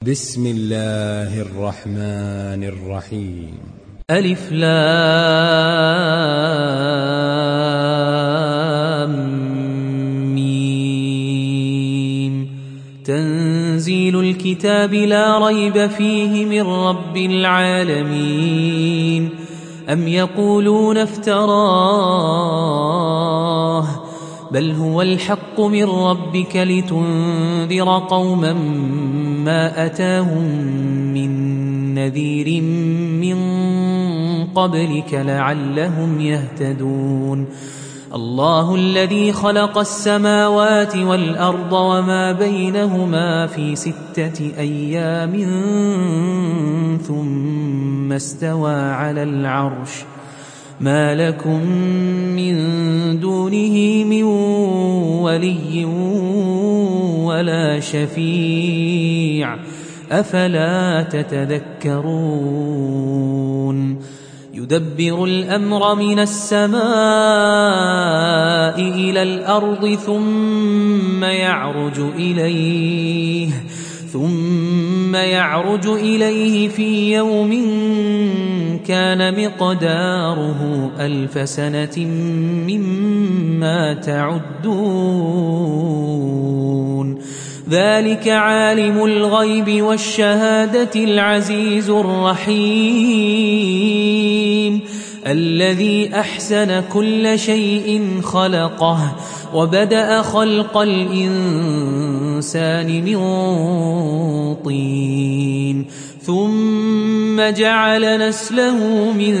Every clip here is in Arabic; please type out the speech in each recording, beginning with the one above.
بسم الله الرحمن الرحيم. ألف لام ميم. تنزيل الكتاب لا ريب فيه من رب العالمين. أم يقولون افتراه بل هو الحق من ربك لتنذر قوما ما أتاهم من نذير من قبلك لعلهم يهتدون. الله الذي خلق السماوات والأرض وما بينهما في 6 أيام ثم استوى على العرش. ما لكم من دونه من ولي ولا شفيع أفلا تتذكرون. يدبر الأمر من السماء إلى الأرض ثم يعرج إليه في يوم كان مقداره 1000 سنة مما تعدون. ذلك عالم الغيب والشهادة العزيز الرحيم الذي أحسن كل شيء خلقه وبدأ خلق الإنسان من طين ثم جعل نسله من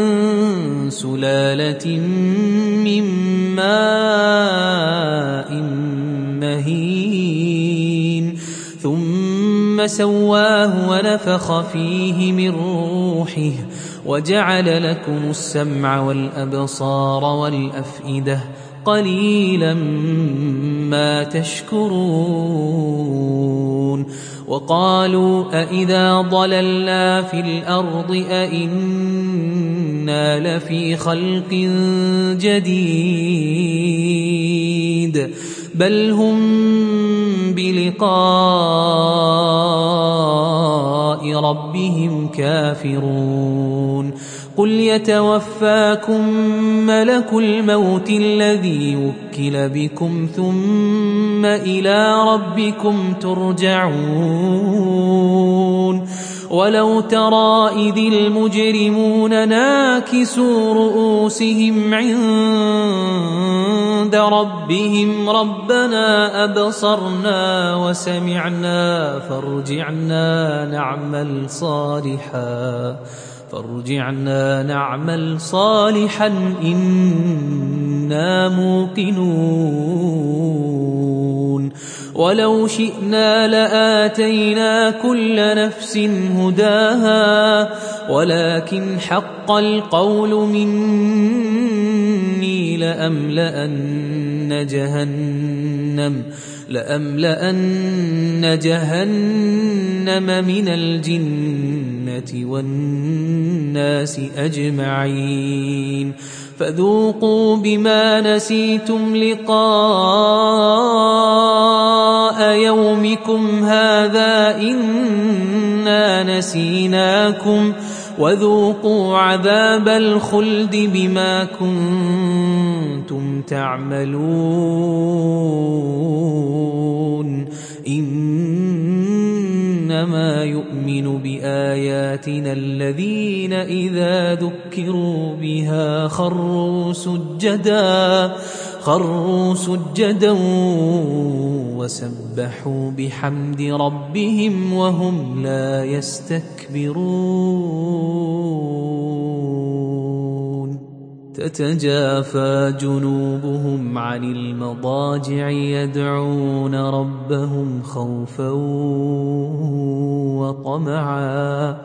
سلالة من ماء مهين ثم سواه ونفخ فيه من روحه وجعل لكم السمع والأبصار والأفئدة قليلا ما تشكرون. وقالوا أإذا ضللنا في الأرض أإنا لفي خلق جديد بل هم بلقاء ربهم كافرون. قل يتوفاكم ملك الموت الذي وكل بكم ثم إلى ربكم ترجعون. ولو ترى إذ المجرمون ناكسوا رؤوسهم عند ربهم ربنا أبصرنا وسمعنا فارجعنا نعمل صالحا إنا موقنون. ولو شئنا لآتينا كل نفس هداها ولكن حق القول مني لأملأن جهنم من الجنة والناس أجمعين. فذوقوا بما نسيتم لقاء يومكم هذا إنا نسيناكم وذوقوا عذاب الخلد بما كنتم تعملون. إنما يؤمن بآياتنا الذين إذا ذكروا بها خروا سجدا وسبحوا بحمد ربهم وهم لا يستكبرون. تتجافى جنوبهم عن المضاجع يدعون ربهم خوفا وطمعا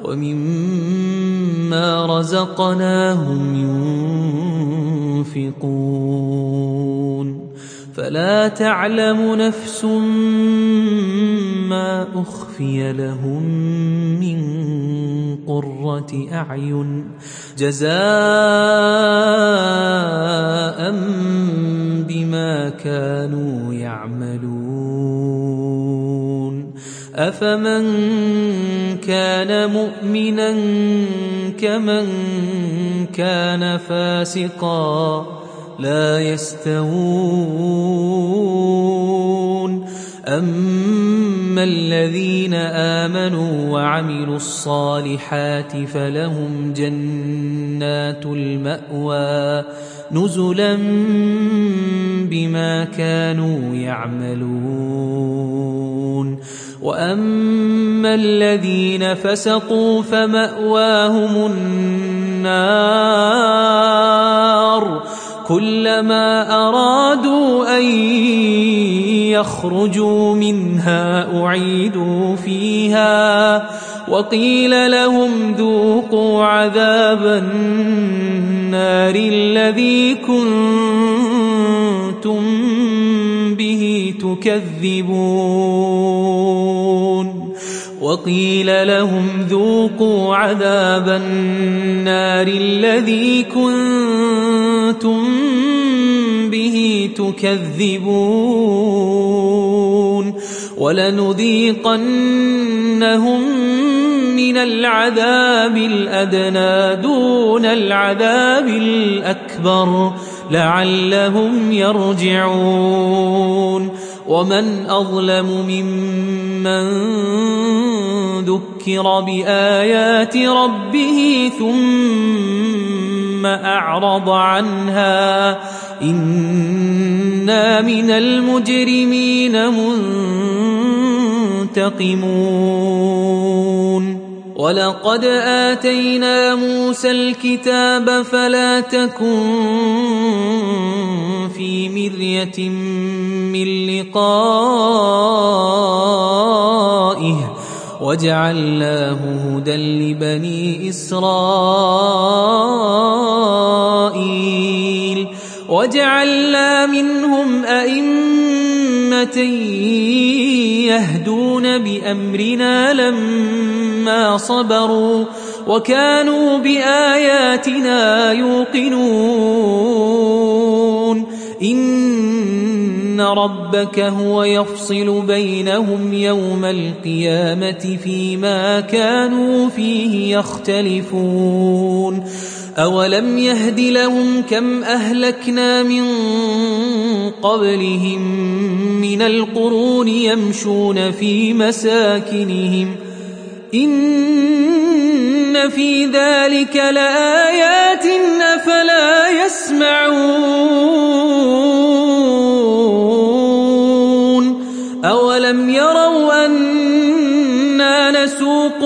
ومما رزقناهم ينفقون. فلا تعلم نفس ما أخفي لهم من قرة أعين جزاء بما كانوا يعملون. أفمن كان مؤمنا كمن كان فاسقا لا يستوون أما الذين آمنوا وعملوا الصالحات فلهم جنات المأوى نزلا بما كانوا يعملون وأما الذين فسقوا فمأواهم النار كلما أرادوا أن يخرجوا منها أعيدوا فيها وقيل لهم ذوقوا عذاب النار الذي كنتم به تكذبون وقيل لهم ذوقوا عذاب النار الذي كنتم به تكذبون ولنذيقنهم من العذاب الأدنى دون العذاب الأكبر لعلهم يرجعون ومن أظلم ممن ذكر بآيات ربه ثم أعرض عنها إنا من المجرمين منتقمون ولقد آتينا موسى الكتاب فلا تكن في مرية من لقائه وجعلناه هدى لبني إسرائيل وجعلنا منهم أئمة يهدون بأمرنا لما صبروا وكانوا بآياتنا يوقنون إن ربك هو يفصل بينهم يوم القيامة فيما كانوا فيه يختلفون أولم يهد لهم كم أهلكنا من قبلهم من القرون يمشون في مساكنهم إن في ذلك لآيات أفلا يسمعون أولم يروا أنا نسوق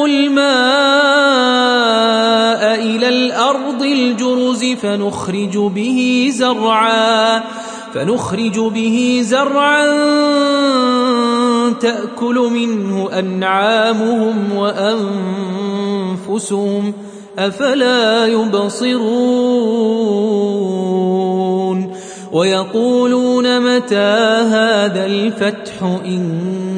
الماء إلى الأرض الجرز فنخرج به زرعا تأكل منه أنعامهم وأنفسهم أفلا يبصرون ويقولون متى هذا الفتح إن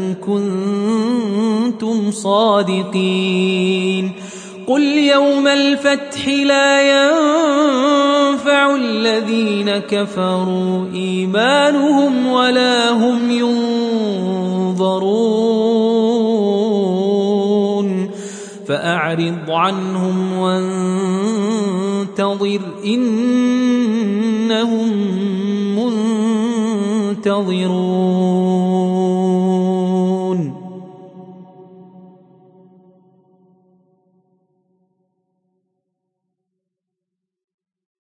كنتم صادقين قل يوم الفتح لا ينفع الذين كفروا إيمانهم ولا هم ينظرون فأعرض عنهم وانتظر إنهم منتظرون